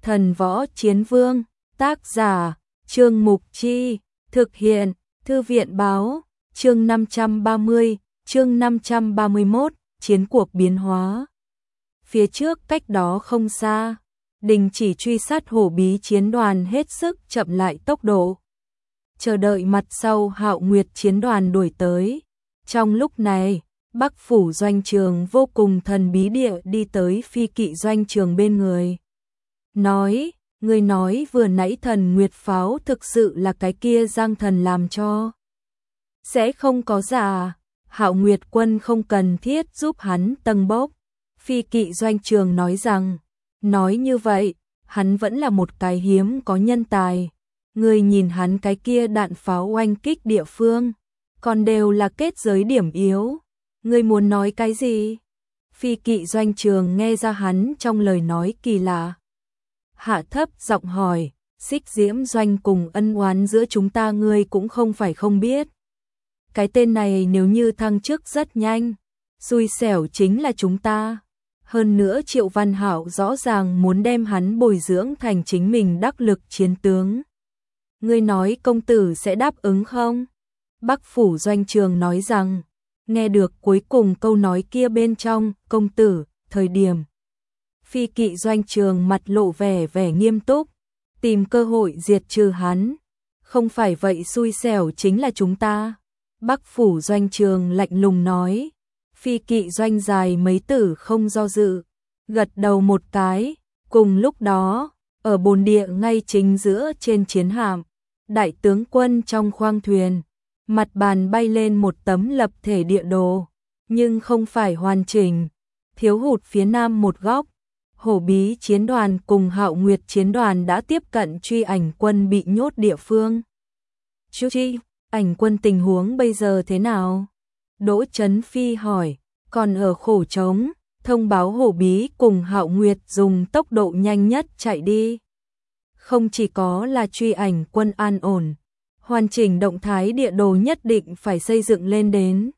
Thần Võ Chiến Vương, tác giả, Trương Mục Chi, thực hiện, Thư viện Báo, chương 530, chương 531, chiến cuộc biến hóa. Phía trước cách đó không xa, đình chỉ truy sát hổ bí chiến đoàn hết sức chậm lại tốc độ. Chờ đợi mặt sau Hạo Nguyệt chiến đoàn đuổi tới. Trong lúc này, Bắc Phủ Doanh Trường vô cùng thần bí địa đi tới Phi Kỵ Doanh Trường bên người. Nói, người nói vừa nãy Thần Nguyệt pháo thực sự là cái kia Giang Thần làm cho. Sẽ không có giả, Hạo Nguyệt quân không cần thiết giúp hắn tầng bốc. Phi Kỵ Doanh Trường nói rằng, nói như vậy, hắn vẫn là một cái hiếm có nhân tài. Người nhìn hắn cái kia đạn pháo oanh kích địa phương, còn đều là kết giới điểm yếu. Người muốn nói cái gì? Phi Kỵ Doanh Trường nghe ra hắn trong lời nói kỳ lạ. Hạ thấp giọng hỏi, Xích Diễm Doanh cùng ân oán giữa chúng ta ngươi cũng không phải không biết. Cái tên này nếu như thăng chức rất nhanh, xui xẻo chính là chúng ta. Hơn nữa Triệu Văn Hạo rõ ràng muốn đem hắn bồi dưỡng thành chính mình đắc lực chiến tướng. Ngươi nói công tử sẽ đáp ứng không? Bắc Phủ Doanh Trường nói rằng, nghe được cuối cùng câu nói kia bên trong, công tử, thời điểm. Phi Kỵ Doanh Trường mặt lộ vẻ nghiêm túc, tìm cơ hội diệt trừ hắn. Không phải vậy xui xẻo chính là chúng ta. Bắc Phủ Doanh Trường lạnh lùng nói. Phi Kỵ Doanh dài mấy tử không do dự, gật đầu một cái. Cùng lúc đó, ở bồn địa ngay chính giữa trên chiến hạm, đại tướng quân trong khoang thuyền, mặt bàn bay lên một tấm lập thể địa đồ, nhưng không phải hoàn chỉnh, thiếu hụt phía nam một góc. Hổ bí chiến đoàn cùng Hạo Nguyệt chiến đoàn đã tiếp cận truy ảnh quân bị nhốt địa phương. Truy ảnh quân tình huống bây giờ thế nào? Đỗ Chấn Phi hỏi, còn ở khổ trống, thông báo hổ bí cùng Hạo Nguyệt dùng tốc độ nhanh nhất chạy đi. Không chỉ có là truy ảnh quân an ổn, hoàn chỉnh động thái địa đồ nhất định phải xây dựng lên đến.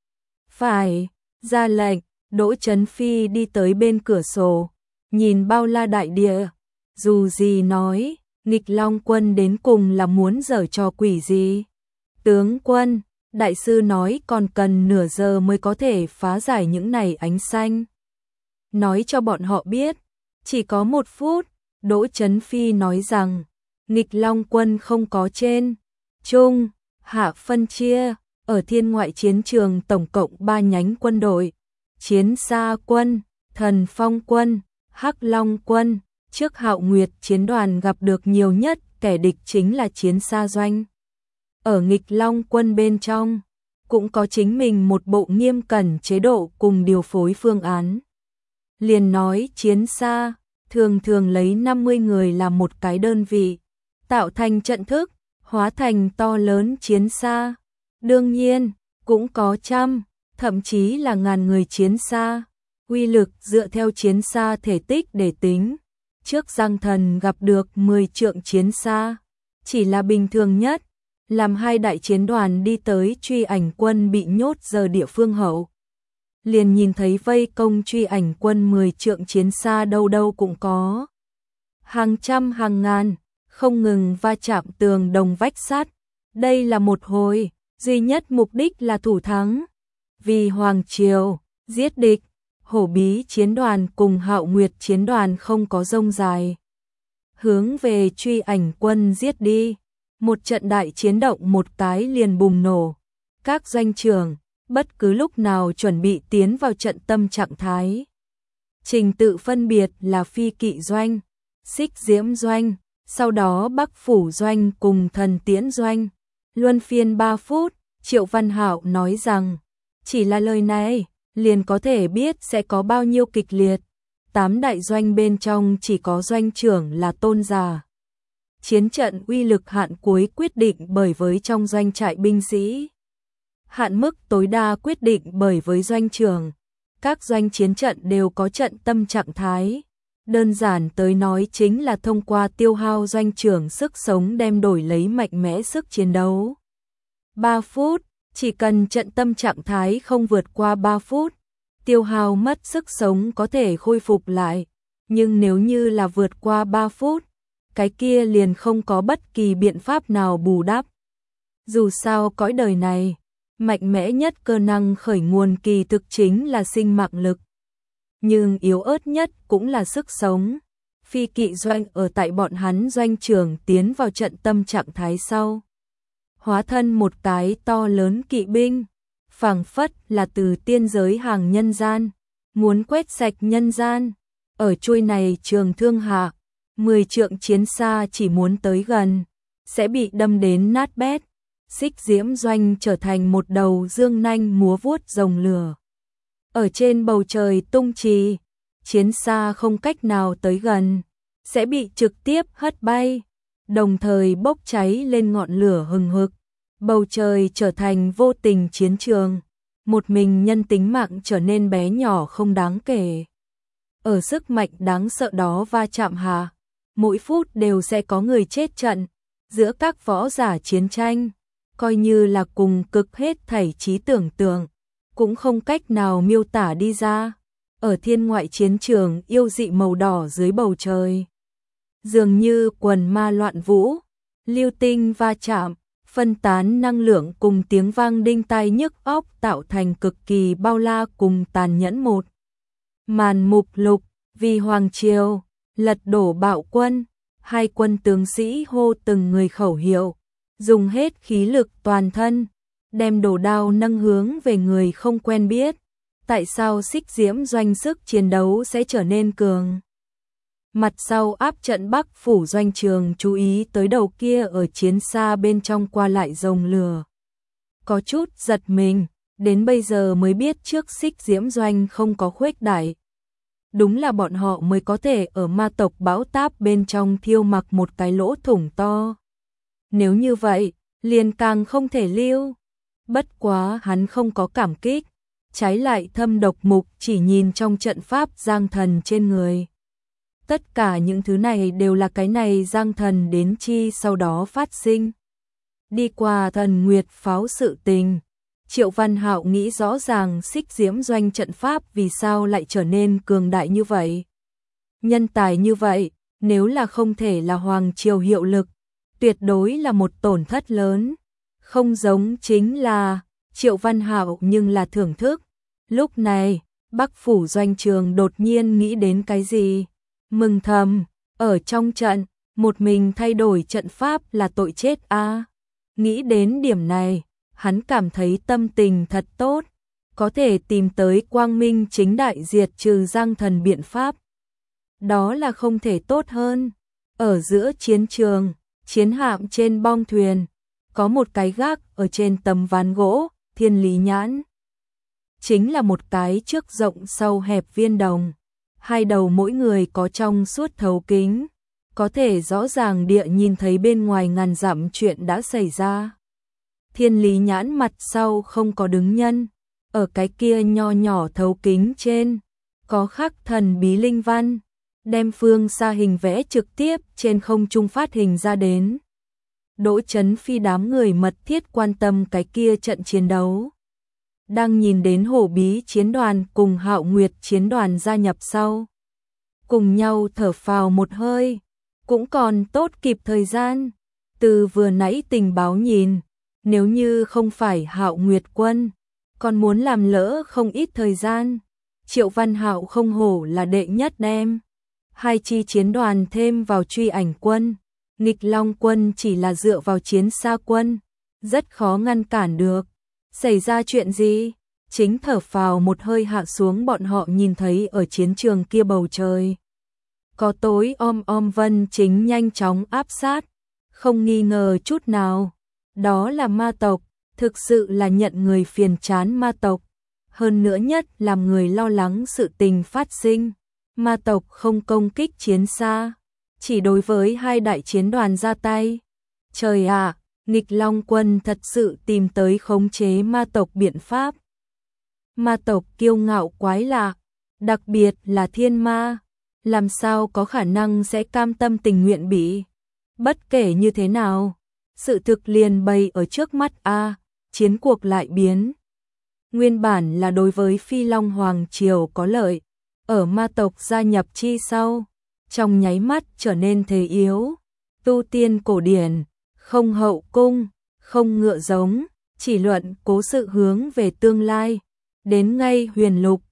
Phải, ra lệnh, Đỗ Chấn Phi đi tới bên cửa sổ, nhìn bao la đại địa, dù gì nói, nghịch long quân đến cùng là muốn giở trò quỷ gì. Tướng quân, đại sư nói còn cần nửa giờ mới có thể phá giải những này ánh xanh. Nói cho bọn họ biết, chỉ có 1 phút, Đỗ Chấn Phi nói rằng, nghịch long quân không có trên, trung, hạ phân chia, ở thiên ngoại chiến trường tổng cộng 3 nhánh quân đội, Chiến Sa quân, Thần Phong quân, Hắc Long quân. Trước Hạo Nguyệt chiến đoàn gặp được nhiều nhất kẻ địch chính là Chiến Sa doanh. Ở nghịch long quân bên trong, cũng có chính mình một bộ nghiêm cẩn chế độ cùng điều phối phương án. Liền nói Chiến Sa, thường lấy 50 người làm một cái đơn vị, tạo thành trận thức, hóa thành to lớn Chiến Sa. Đương nhiên, cũng có trăm, thậm chí là ngàn người Chiến Sa. Uy lực dựa theo Chiến Sa thể tích để tính. Trước Giang Thần gặp được 10 trượng Chiến Sa, chỉ là bình thường nhất, làm 2 đại chiến đoàn đi tới truy ảnh quân bị nhốt giờ địa phương hậu. Liền nhìn thấy vây công truy ảnh quân 10 trượng Chiến Sa đâu đâu cũng có. Hàng trăm hàng ngàn, không ngừng va chạm tường đồng vách sắt. Đây là một hồi, duy nhất mục đích là thủ thắng. Vì Hoàng Triều, giết địch. Hổ bí chiến đoàn cùng Hạo Nguyệt chiến đoàn không có rông dài. Hướng về truy ảnh quân giết đi. Một trận đại chiến động một cái liền bùng nổ. Các doanh trưởng, bất cứ lúc nào chuẩn bị tiến vào trận tâm trạng thái. Trình tự phân biệt là Phi Kỵ Doanh, Xích Diễm Doanh, sau đó Bắc Phủ Doanh cùng Thần Tiễn Doanh. Luân phiên 3 phút, Triệu Văn Hạo nói rằng, chỉ là lời này, liền có thể biết sẽ có bao nhiêu kịch liệt. 8 đại doanh bên trong chỉ có doanh trưởng là Tôn Giả. Chiến trận uy lực hạn cuối quyết định bởi với trong doanh trại binh sĩ. Hạn mức tối đa quyết định bởi với doanh trưởng. Các doanh chiến trận đều có trận tâm trạng thái. Đơn giản tới nói chính là thông qua tiêu hao doanh trưởng sức sống đem đổi lấy mạnh mẽ sức chiến đấu. 3 phút, chỉ cần trận tâm trạng thái không vượt qua 3 phút, tiêu hao mất sức sống có thể khôi phục lại. Nhưng nếu như là vượt qua 3 phút, cái kia liền không có bất kỳ biện pháp nào bù đắp. Dù sao cõi đời này, mạnh mẽ nhất cơ năng khởi nguồn kỳ thực chính là sinh mạng lực. Nhưng yếu ớt nhất cũng là sức sống. Phi kỵ doanh ở tại bọn hắn doanh trường tiến vào trận tâm trạng thái sau. Hóa thân một cái to lớn kỵ binh, phảng phất là từ tiên giới hàng nhân gian, muốn quét sạch nhân gian. Ở chuôi này trường thương hạ, 10 trượng chiến xa chỉ muốn tới gần, sẽ bị đâm đến nát bét. Xích diễm doanh trở thành một đầu dương nanh múa vuốt rồng lửa. Ở trên bầu trời tung trì, chiến xa không cách nào tới gần, sẽ bị trực tiếp hất bay, đồng thời bốc cháy lên ngọn lửa hừng hực. Bầu trời trở thành vô tình chiến trường, một mình nhân tính mạng trở nên bé nhỏ không đáng kể. Ở sức mạnh đáng sợ đó va chạm hạ, mỗi phút đều sẽ có người chết trận, giữa các võ giả chiến tranh, coi như là cùng cực hết thảy trí tưởng tượng, cũng không cách nào miêu tả đi ra. Ở thiên ngoại chiến trường yêu dị màu đỏ dưới bầu trời, dường như quần ma loạn vũ, lưu tinh va chạm, phân tán năng lượng cùng tiếng vang đinh tai nhức óc tạo thành cực kỳ bao la cùng tàn nhẫn một màn mục lục. Vì Hoàng Triều, lật đổ bạo quân, hai quân tướng sĩ hô từng người khẩu hiệu, dùng hết khí lực toàn thân, đem đồ đao nâng hướng về người không quen biết. Tại sao xích diễm doanh sức chiến đấu sẽ trở nên cường? Mặt sau áp trận Bắc phủ doanh trường chú ý tới đầu kia ở chiến xa bên trong qua lại rồng lửa. Có chút giật mình, đến bây giờ mới biết trước xích diễm doanh không có khuếch đại. Đúng là bọn họ mới có thể ở ma tộc bão táp bên trong thiêu mặc một cái lỗ thủng to. Nếu như vậy, liền càng không thể lưu. Bất quá hắn không có cảm kích, trái lại thâm độc mục chỉ nhìn trong trận pháp giang thần trên người. Tất cả những thứ này đều là cái này giang thần đến chi sau đó phát sinh. Đi qua thần nguyệt pháo sự tình, Triệu Văn Hạo nghĩ rõ ràng xích diễm doanh trận pháp vì sao lại trở nên cường đại như vậy. Nhân tài như vậy, nếu là không thể là Hoàng Triều hiệu lực, tuyệt đối là một tổn thất lớn. Không giống chính là Triệu Văn Hạo nhưng là thưởng thức. Lúc này, Bắc phủ doanh trường đột nhiên nghĩ đến cái gì? Mừng thầm, ở trong trận, một mình thay đổi trận pháp là tội chết a. Nghĩ đến điểm này, hắn cảm thấy tâm tình thật tốt, có thể tìm tới quang minh chính đại diệt trừ giang thần biện pháp. Đó là không thể tốt hơn. Ở giữa chiến trường, chiến hạm trên bong thuyền, có một cái gác ở trên tấm ván gỗ, Thiên Lý Nhãn. Chính là một cái trước rộng sau hẹp viên đồng, hai đầu mỗi người có trong suốt thấu kính, có thể rõ ràng địa nhìn thấy bên ngoài ngàn dặm chuyện đã xảy ra. Thiên Lý Nhãn mặt sau không có đứng nhân, ở cái kia nho nhỏ thấu kính trên, có khắc thần bí linh văn, đem phương xa hình vẽ trực tiếp trên không trung phát hình ra đến. Đỗ Chấn Phi đám người mật thiết quan tâm cái kia trận chiến đấu. Đang nhìn đến Hổ Bí chiến đoàn cùng Hạo Nguyệt chiến đoàn gia nhập sau. Cùng nhau thở phào một hơi, cũng còn tốt kịp thời gian. Từ vừa nãy tình báo nhìn, nếu như không phải Hạo Nguyệt quân, còn muốn làm lỡ không ít thời gian. Triệu Văn Hạo không hổ là đệ nhất đem hai chi chiến đoàn thêm vào truy ảnh quân, nghịch long quân chỉ là dựa vào chiến xa quân, rất khó ngăn cản được. Xảy ra chuyện gì? Chính thở phào một hơi hạ xuống bọn họ nhìn thấy ở chiến trường kia bầu trời. Có tối vân chính nhanh chóng áp sát, không nghi ngờ chút nào. Đó là ma tộc, thực sự là nhận người phiền chán ma tộc. Hơn nữa nhất làm người lo lắng sự tình phát sinh. Ma tộc không công kích chiến xa, chỉ đối với hai đại chiến đoàn ra tay. Trời ạ, nghịch long quân thật sự tìm tới khống chế ma tộc biện pháp. Ma tộc kiêu ngạo quái lạ, đặc biệt là thiên ma, làm sao có khả năng sẽ cam tâm tình nguyện bị. Bất kể như thế nào, sự thực liền bày ở trước mắt a, chiến cuộc lại biến. Nguyên bản là đối với Phi Long Hoàng Triều có lợi, ở ma tộc gia nhập chi sau, trong nháy mắt trở nên thế yếu, tu tiên cổ điển, không hậu cung, không ngựa giống, chỉ luận cố sự hướng về tương lai, đến ngay huyền lục,